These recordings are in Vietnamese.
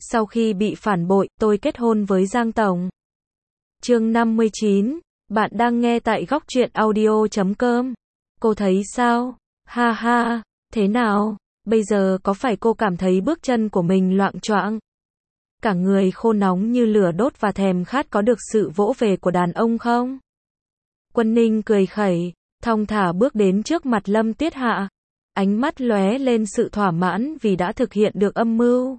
Sau khi bị phản bội, tôi kết hôn với Giang Tổng. Chương 59, bạn đang nghe tại góc truyện audio.com. Cô thấy sao? Ha ha, thế nào? Bây giờ có phải cô cảm thấy bước chân của mình loạng choạng? Cả người khô nóng như lửa đốt và thèm khát có được sự vỗ về của đàn ông không? Quân Ninh cười khẩy, thong thả bước đến trước mặt Lâm Tuyết Hạ. Ánh mắt lóe lên sự thỏa mãn vì đã thực hiện được âm mưu.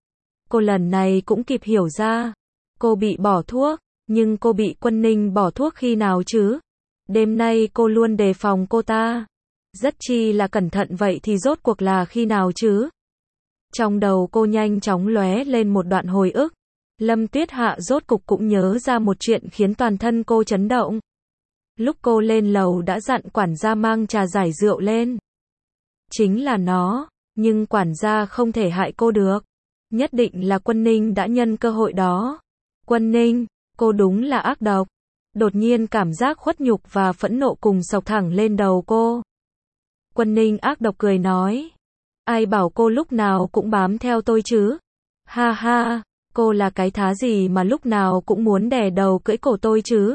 Cô lần này cũng kịp hiểu ra. Cô bị bỏ thuốc, nhưng cô bị Quân Ninh bỏ thuốc khi nào chứ? Đêm nay cô luôn đề phòng cô ta. Rất chi là cẩn thận vậy thì rốt cuộc là khi nào chứ? Trong đầu cô nhanh chóng lóe lên một đoạn hồi ức. Lâm Tuyết Hạ rốt cục cũng nhớ ra một chuyện khiến toàn thân cô chấn động. Lúc cô lên lầu đã dặn quản gia mang trà giải rượu lên. Chính là nó, nhưng quản gia không thể hại cô được. Nhất định là Quân Ninh đã nhân cơ hội đó. Quân Ninh, cô đúng là ác độc. Đột nhiên cảm giác khuất nhục và phẫn nộ cùng xộc thẳng lên đầu cô. Quân Ninh ác độc cười nói. Ai bảo cô lúc nào cũng bám theo tôi chứ? Ha ha, cô là cái thá gì mà lúc nào cũng muốn đè đầu cưỡi cổ tôi chứ?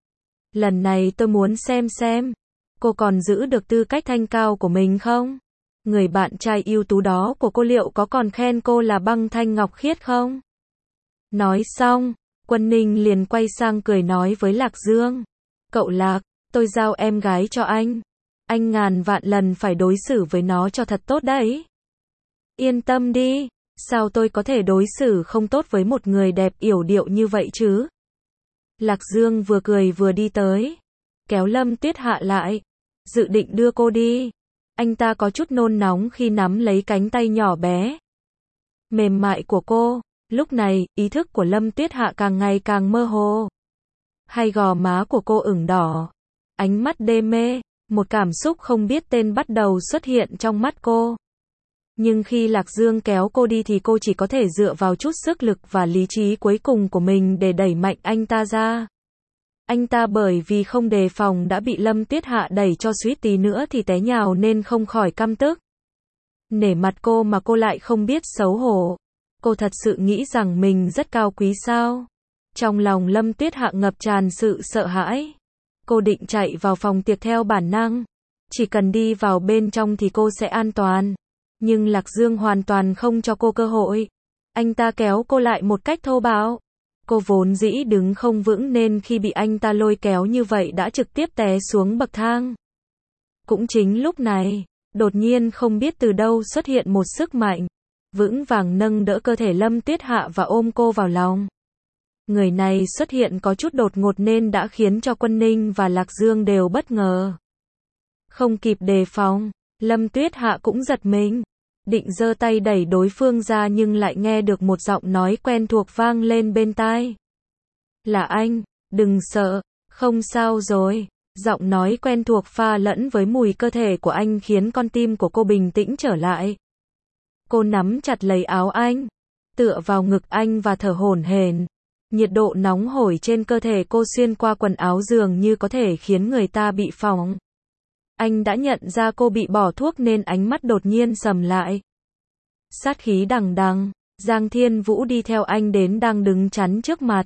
Lần này tôi muốn xem, cô còn giữ được tư cách thanh cao của mình không? Người bạn trai ưu tú đó của cô liệu có còn khen cô là băng thanh ngọc khiết không? Nói xong, Quân Ninh liền quay sang cười nói với Lạc Dương. Cậu Lạc, tôi giao em gái cho anh. Anh ngàn vạn lần phải đối xử với nó cho thật tốt đấy. Yên tâm đi, sao tôi có thể đối xử không tốt với một người đẹp yểu điệu như vậy chứ? Lạc Dương vừa cười vừa đi tới, kéo Lâm Tuyết Hạ lại, dự định đưa cô đi. Anh ta có chút nôn nóng khi nắm lấy cánh tay nhỏ bé, mềm mại của cô. Lúc này, ý thức của Lâm Tuyết Hạ càng ngày càng mơ hồ. Hai gò má của cô ửng đỏ, ánh mắt đê mê, một cảm xúc không biết tên bắt đầu xuất hiện trong mắt cô. Nhưng khi Lạc Dương kéo cô đi thì cô chỉ có thể dựa vào chút sức lực và lý trí cuối cùng của mình để đẩy mạnh anh ta ra. Anh ta bởi vì không đề phòng đã bị Lâm Tuyết Hạ đẩy cho suýt tí nữa thì té nhào nên không khỏi căm tức. Nể mặt cô mà cô lại không biết xấu hổ. Cô thật sự nghĩ rằng mình rất cao quý sao? Trong lòng Lâm Tuyết Hạ ngập tràn sự sợ hãi. Cô định chạy vào phòng tiệc theo bản năng. Chỉ cần đi vào bên trong thì cô sẽ an toàn. Nhưng Lạc Dương hoàn toàn không cho cô cơ hội. Anh ta kéo cô lại một cách thô bạo. Cô vốn dĩ đứng không vững nên khi bị anh ta lôi kéo như vậy đã trực tiếp té xuống bậc thang. Cũng chính lúc này, đột nhiên không biết từ đâu xuất hiện một sức mạnh, vững vàng nâng đỡ cơ thể Lâm Tuyết Hạ và ôm cô vào lòng. Người này xuất hiện có chút đột ngột nên đã khiến cho Quân Ninh và Lạc Dương đều bất ngờ. Không kịp đề phòng, Lâm Tuyết Hạ cũng giật mình, định giơ tay đẩy đối phương ra nhưng lại nghe được một giọng nói quen thuộc vang lên bên tai. Là anh, đừng sợ, không sao rồi. Giọng nói quen thuộc pha lẫn với mùi cơ thể của anh khiến con tim của cô bình tĩnh trở lại. Cô nắm chặt lấy áo anh, tựa vào ngực anh và thở hổn hển. Nhiệt độ nóng hổi trên cơ thể cô xuyên qua quần áo dường như có thể khiến người ta bị phỏng. Anh đã nhận ra cô bị bỏ thuốc nên ánh mắt đột nhiên sầm lại. Sát khí đằng đằng, Giang Thiên Vũ đi theo anh đến đang đứng chắn trước mặt.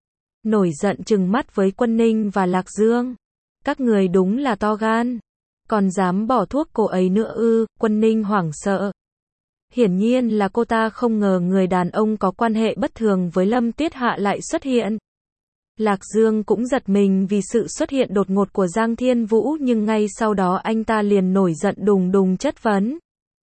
Nổi giận trừng mắt với Quân Ninh và Lạc Dương. Các người đúng là to gan. Còn dám bỏ thuốc cô ấy nữa ư? Quân Ninh hoảng sợ. Hiển nhiên là cô ta không ngờ người đàn ông có quan hệ bất thường với Lâm Tuyết Hạ lại xuất hiện. Lạc Dương cũng giật mình vì sự xuất hiện đột ngột của Giang Thiên Vũ nhưng ngay sau đó anh ta liền nổi giận đùng đùng chất vấn.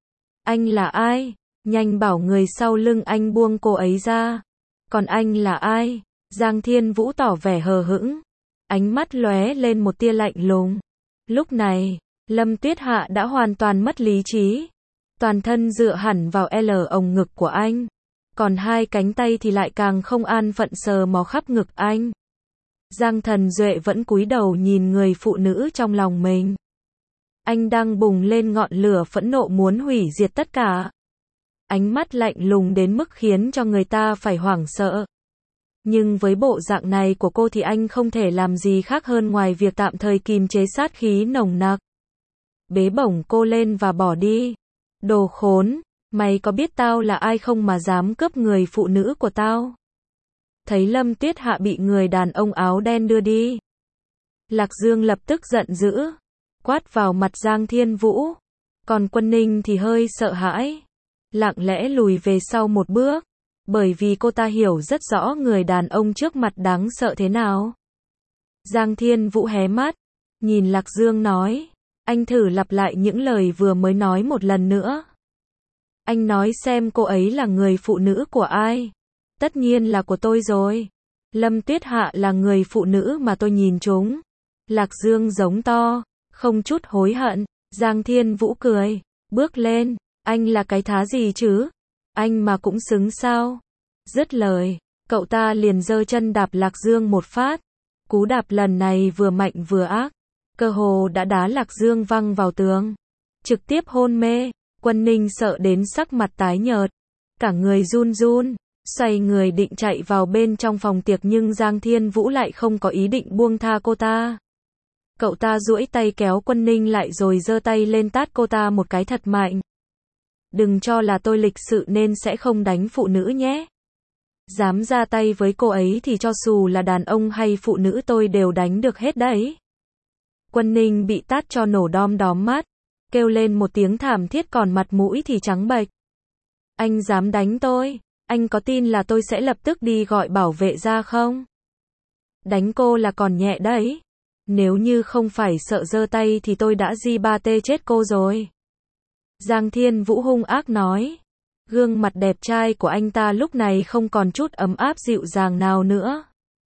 Anh là ai? Nhanh bảo người sau lưng anh buông cô ấy ra. Còn anh là ai? Giang Thiên Vũ tỏ vẻ hờ hững. Ánh mắt lóe lên một tia lạnh lùng. Lúc này, Lâm Tuyết Hạ đã hoàn toàn mất lý trí. Toàn thân dựa hẳn vào ồng ngực của anh. Còn hai cánh tay thì lại càng không an phận sờ mó khắp ngực anh. Giang Thần Duệ vẫn cúi đầu nhìn người phụ nữ trong lòng mình. Anh đang bùng lên ngọn lửa phẫn nộ muốn hủy diệt tất cả. Ánh mắt lạnh lùng đến mức khiến cho người ta phải hoảng sợ. Nhưng với bộ dạng này của cô thì anh không thể làm gì khác hơn ngoài việc tạm thời kìm chế sát khí nồng nặc. Bế bổng cô lên và bỏ đi. Đồ khốn, Mày có biết tao là ai không mà dám cướp người phụ nữ của tao? Thấy Lâm Tuyết Hạ bị người đàn ông áo đen đưa đi, Lạc Dương lập tức giận dữ, quát vào mặt Giang Thiên Vũ. Còn Quân Ninh thì hơi sợ hãi, lặng lẽ lùi về sau một bước, bởi vì cô ta hiểu rất rõ người đàn ông trước mặt đáng sợ thế nào. Giang Thiên Vũ hé mắt, nhìn Lạc Dương nói, anh thử lặp lại những lời vừa mới nói một lần nữa. Anh nói xem cô ấy là người phụ nữ của ai? Tất nhiên là của tôi rồi. Lâm Tuyết Hạ là người phụ nữ mà tôi nhìn trúng. Lạc Dương giống to, không chút hối hận. Giang Thiên Vũ cười, bước lên, anh là cái thá gì chứ? Anh mà cũng xứng sao? Dứt lời, cậu ta liền giơ chân đạp Lạc Dương một phát. Cú đạp lần này vừa mạnh vừa ác, cơ hồ đã đá Lạc Dương văng vào tường, trực tiếp hôn mê. Quân Ninh sợ đến sắc mặt tái nhợt, cả người run run, xoay người định chạy vào bên trong phòng tiệc nhưng Giang Thiên Vũ lại không có ý định buông tha cô ta. Cậu ta duỗi tay kéo Quân Ninh lại rồi giơ tay lên tát cô ta một cái thật mạnh. Đừng cho là tôi lịch sự nên sẽ không đánh phụ nữ nhé. Dám ra tay với cô ấy thì cho dù là đàn ông hay phụ nữ tôi đều đánh được hết đấy. Quân Ninh bị tát cho nổ đom đóm mắt, kêu lên một tiếng thảm thiết còn mặt mũi thì trắng bệch. Anh dám đánh tôi, anh có tin là tôi sẽ lập tức đi gọi bảo vệ ra không? Đánh cô là còn nhẹ đấy. Nếu như không phải sợ giơ tay thì tôi đã G3T chết cô rồi. Giang Thiên Vũ hung ác nói. Gương mặt đẹp trai của anh ta lúc này không còn chút ấm áp dịu dàng nào nữa.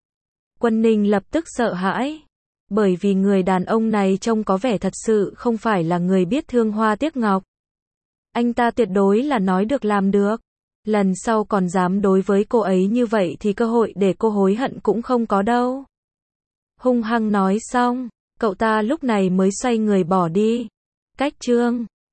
Quân Ninh lập tức sợ hãi, bởi vì người đàn ông này trông có vẻ thật sự không phải là người biết thương hoa tiếc ngọc. Anh ta tuyệt đối là nói được làm được. Lần sau còn dám đối với cô ấy như vậy thì cơ hội để cô hối hận cũng không có đâu. Hung hăng nói xong, cậu ta lúc này mới xoay người bỏ đi. Cách chương